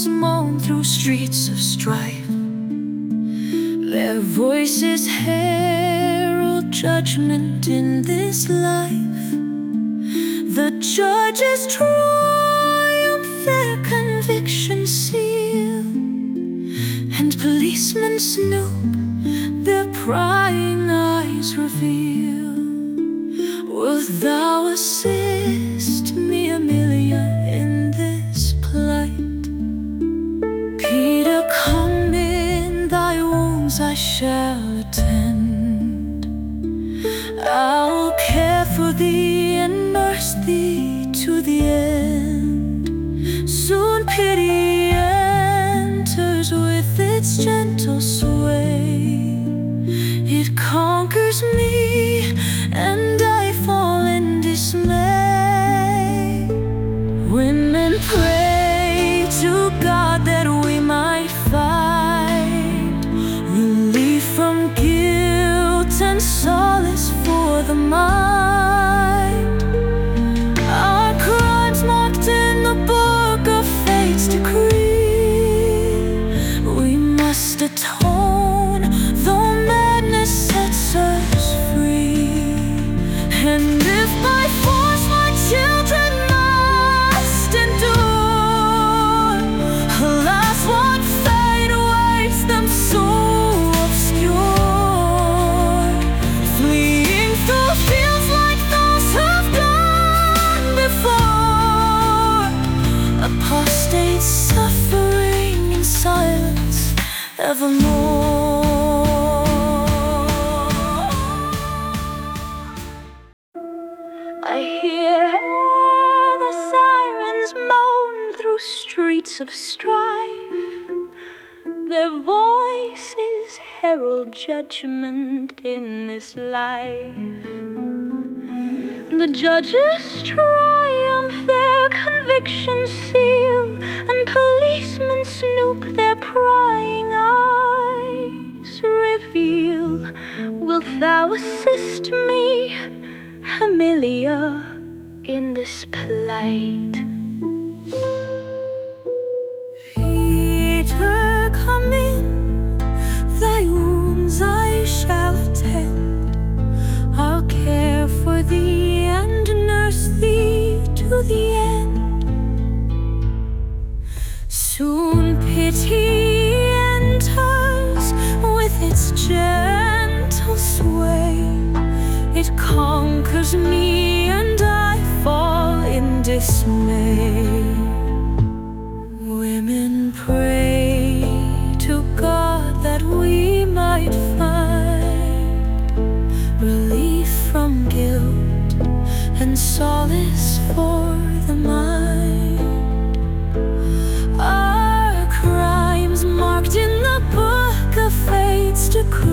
sirens moan through streets of strife. Their voices herald judgment in this life. The judges triumph, their conviction seal, and policemen snoop, their prying eyes reveal. Wilt thou assist me, Amelia, in this plight? Peter, come, in thy wounds I shall attend. I'll care for thee and nurse thee to the end. Soon pity enters with its gentle sway. It conquers me, and I fall in dismay. Women pray to God that we might find relief from guilt and solace for the mind. Our crimes marked in the book of fate's decree. We must atone, though madness sets us free. And if by force my children must endure, alas, what fate awaits them so obscure? Fleeing through fields like those who've gone before, apostates suffering in silence evermore. I hear the sirens moan through streets of strife. Their voices herald judgment in this life. The judges triumph, their convictions seal, and policemen snoop, their prying eyes reveal. Wilt thou assist me, Amelia, in this plight? Peter, come in, thy wounds I shall attend. I'll care for thee and nurse thee to the end. Soon pity enters with its gentle sway. It conquers me, and I fall in dismay. Women pray to God that we might find relief from guilt and solace for the mind. Our crimes marked in the book of fate's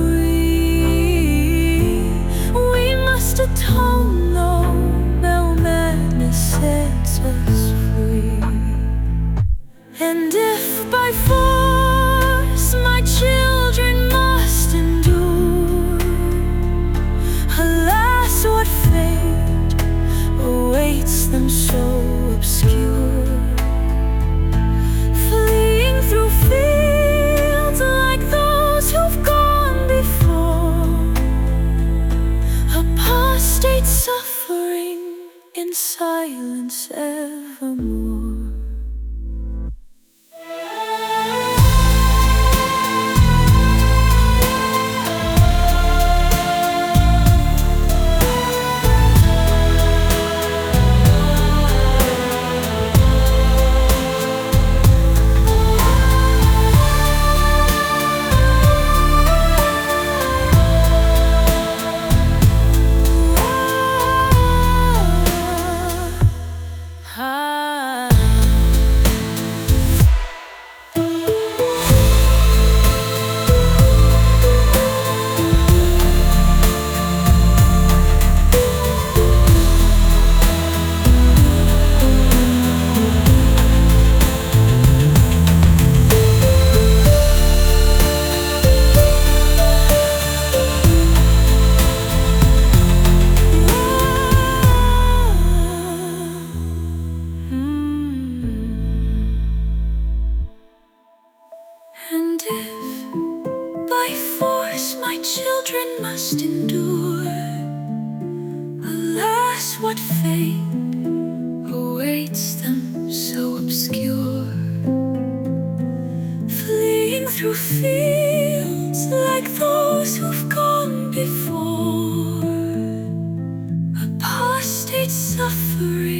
decree. We must atone, though no madness sets us free. And if by force my children must endure, alas, what fate awaits them so obscure? Fleeing through fields like those who've gone before, apostate suffering in silence evermore. Ah. that fate awaits them so obscure, fleeing through fields like those who've gone before, apostate suffering